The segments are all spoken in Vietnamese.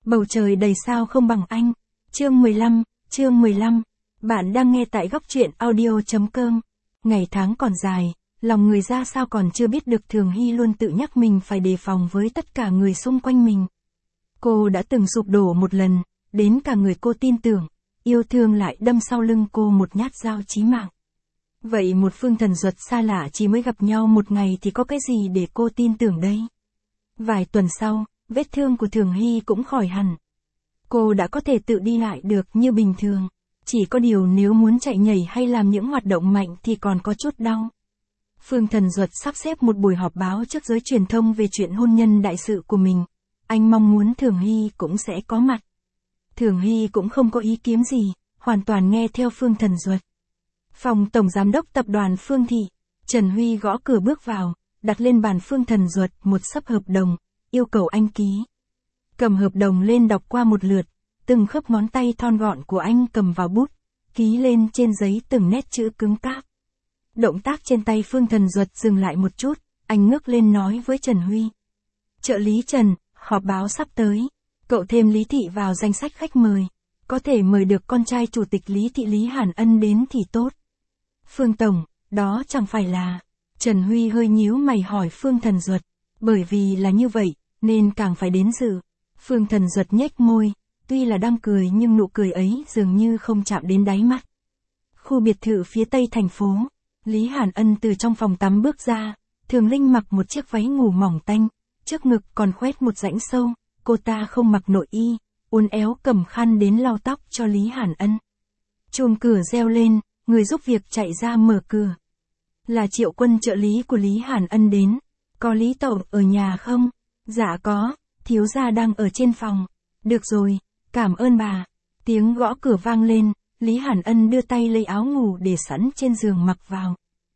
Bầu trời đầy sao không bằng anh. Chương 15. Bạn đang nghe tại góc truyện audio.com. Ngày tháng còn dài, lòng người ra sao còn chưa biết được. Thường Hy luôn tự nhắc mình phải đề phòng với tất cả người xung quanh mình. Cô đã từng sụp đổ một lần, đến cả người cô tin tưởng, yêu thương lại đâm sau lưng cô một nhát dao chí mạng. Vậy một Phương Thần Duật xa lạ chỉ mới gặp nhau một ngày thì có cái gì để cô tin tưởng đây? Vài tuần sau, vết thương của Thường Hy cũng khỏi hẳn. Cô đã có thể tự đi lại được như bình thường. Chỉ có điều nếu muốn chạy nhảy hay làm những hoạt động mạnh thì còn có chút đau. Phương Thần Duật sắp xếp một buổi họp báo trước giới truyền thông về chuyện hôn nhân đại sự của mình. Anh mong muốn Thường Hy cũng sẽ có mặt. Thường Hy cũng không có ý kiến gì, hoàn toàn nghe theo Phương Thần Duật. Phòng Tổng Giám đốc Tập đoàn Phương Thị, Trần Huy gõ cửa bước vào, đặt lên bàn Phương Thần Duật một xấp hợp đồng, yêu cầu anh ký. Cầm hợp đồng lên đọc qua một lượt, từng khớp ngón tay thon gọn của anh cầm vào bút, ký lên trên giấy từng nét chữ cứng cáp. Động tác trên tay Phương Thần Duật dừng lại một chút, anh ngước lên nói với Trần Huy. Trợ lý Trần, họp báo sắp tới, cậu thêm Lý Thị vào danh sách khách mời, có thể mời được con trai chủ tịch Lý Thị Lý Hàn Ân đến thì tốt. Phương Tổng, đó chẳng phải là... Trần Huy hơi nhíu mày hỏi Phương Thần Duật, bởi vì là như vậy, nên càng phải đến dự. Phương Thần Duật nhếch môi, tuy là đang cười nhưng nụ cười ấy dường như không chạm đến đáy mắt. Khu biệt thự phía tây thành phố, Lý Hàn Ân từ trong phòng tắm bước ra, Thường Linh mặc một chiếc váy ngủ mỏng tanh, trước ngực còn khoét một rãnh sâu, cô ta không mặc nội y, uốn éo cầm khăn đến lau tóc cho Lý Hàn Ân. Chuông cửa reo lên, người giúp việc chạy ra mở cửa. Là Triệu Quân, trợ lý của Lý Hàn Ân đến. Có Lý Tổng ở nhà không? Dạ có, thiếu gia đang ở trên phòng. Được rồi, cảm ơn bà. Tiếng gõ cửa vang lên, Lý Hàn Ân đưa tay lấy áo ngủ để sẵn trên giường mặc vào.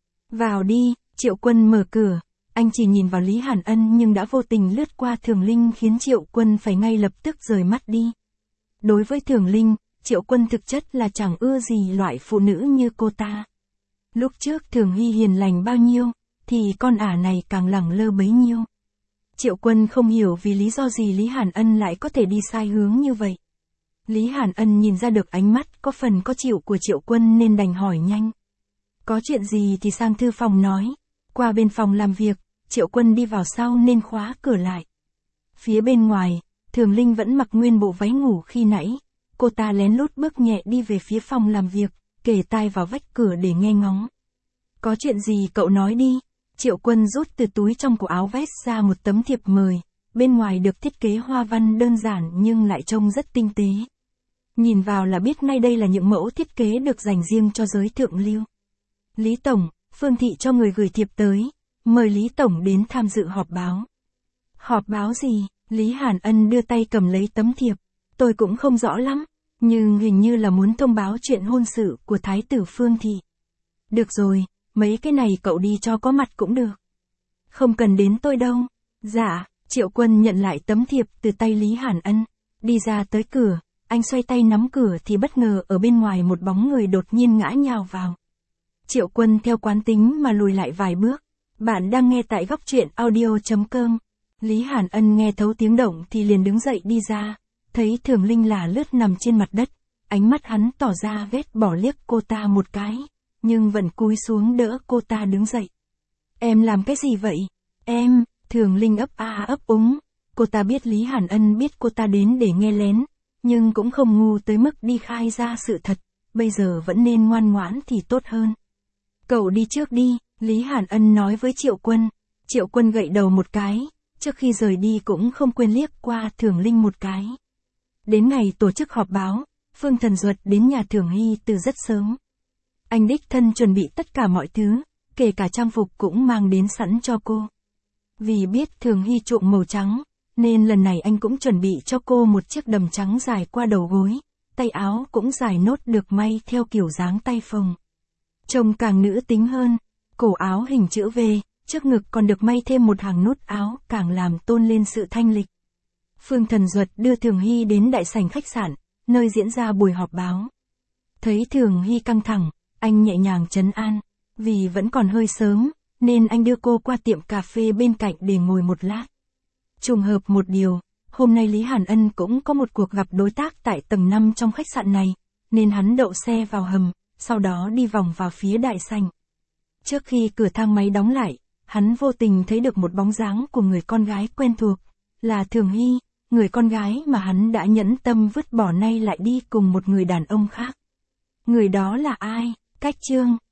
Vào đi, Triệu Quân mở cửa. Anh chỉ nhìn vào Lý Hàn Ân nhưng đã vô tình lướt qua Thường Linh khiến Triệu Quân phải ngay lập tức rời mắt đi. Đối với Thường Linh, Triệu Quân thực chất là chẳng ưa gì loại phụ nữ như cô ta. Lúc trước Thường Hy hiền lành bao nhiêu, thì con ả này càng lẳng lơ bấy nhiêu. Triệu Quân không hiểu vì lý do gì Lý Hàn Ân lại có thể đi sai hướng như vậy. Lý Hàn Ân nhìn ra được ánh mắt có phần có chịu của Triệu Quân nên đành hỏi nhanh. Có chuyện gì thì sang thư phòng nói. Qua bên phòng làm việc, Triệu Quân đi vào sau nên khóa cửa lại. Phía bên ngoài, Thường Linh vẫn mặc nguyên bộ váy ngủ khi nãy. Cô ta lén lút bước nhẹ đi về phía phòng làm việc, kề tai vào vách cửa để nghe ngóng. Có chuyện gì cậu nói đi. Triệu Quân rút từ túi trong cổ áo vest ra một tấm thiệp mời, bên ngoài được thiết kế hoa văn đơn giản nhưng lại trông rất tinh tế. Nhìn vào là biết ngay đây là những mẫu thiết kế được dành riêng cho giới thượng lưu. Lý Tổng, Phương Thị cho người gửi thiệp tới, mời Lý Tổng đến tham dự họp báo. Họp báo gì? Lý Hàn Ân đưa tay cầm lấy tấm thiệp. Tôi cũng không rõ lắm, nhưng hình như là muốn thông báo chuyện hôn sự của Thái tử Phương Thị. Được rồi, mấy cái này cậu đi cho có mặt cũng được. Không cần đến tôi đâu. Dạ, Triệu Quân nhận lại tấm thiệp từ tay Lý Hàn Ân. Đi ra tới cửa, anh xoay tay nắm cửa thì bất ngờ ở bên ngoài một bóng người đột nhiên ngã nhào vào. Triệu Quân theo quán tính mà lùi lại vài bước. Bạn đang nghe tại góc truyện audio.com. Lý Hàn Ân nghe thấu tiếng động thì liền đứng dậy đi ra. Thấy Thường Linh là lướt nằm trên mặt đất. Ánh mắt hắn tỏ ra ghét bỏ liếc cô ta một cái. Nhưng vẫn cúi xuống đỡ cô ta đứng dậy. Em làm cái gì vậy? Em, Thường Linh ấp a ấp úng. Cô ta biết Lý Hàn Ân biết cô ta đến để nghe lén. Nhưng cũng không ngu tới mức đi khai ra sự thật. Bây giờ vẫn nên ngoan ngoãn thì tốt hơn. Cậu đi trước đi, Lý Hàn Ân nói với Triệu Quân. Triệu Quân gậy đầu một cái. Trước khi rời đi cũng không quên liếc qua Thường Linh một cái. Đến ngày tổ chức họp báo, Phương Thần Duật đến nhà Thường Hy từ rất sớm. Anh đích thân chuẩn bị tất cả mọi thứ, kể cả trang phục cũng mang đến sẵn cho cô. Vì biết Thường Hy chuộng màu trắng, nên lần này anh cũng chuẩn bị cho cô một chiếc đầm trắng dài qua đầu gối, tay áo cũng dài nốt được may theo kiểu dáng tay phồng. Trông càng nữ tính hơn, cổ áo hình chữ V, trước ngực còn được may thêm một hàng nút áo càng làm tôn lên sự thanh lịch. Phương Thần Duật đưa Thường Hy đến đại sảnh khách sạn, nơi diễn ra buổi họp báo. Thấy Thường Hy căng thẳng, anh nhẹ nhàng trấn an. Vì vẫn còn hơi sớm, nên anh đưa cô qua tiệm cà phê bên cạnh để ngồi một lát. Trùng hợp một điều, Hôm nay Lý Hàn Ân cũng có một cuộc gặp đối tác tại tầng 5 trong khách sạn này, nên hắn đậu xe vào hầm, sau đó đi vòng vào phía đại sảnh. Trước khi cửa thang máy đóng lại, hắn vô tình thấy được một bóng dáng của người con gái quen thuộc, là Thường Hy, người con gái mà hắn đã nhẫn tâm vứt bỏ nay lại đi cùng một người đàn ông khác. Người đó là ai? Cách chương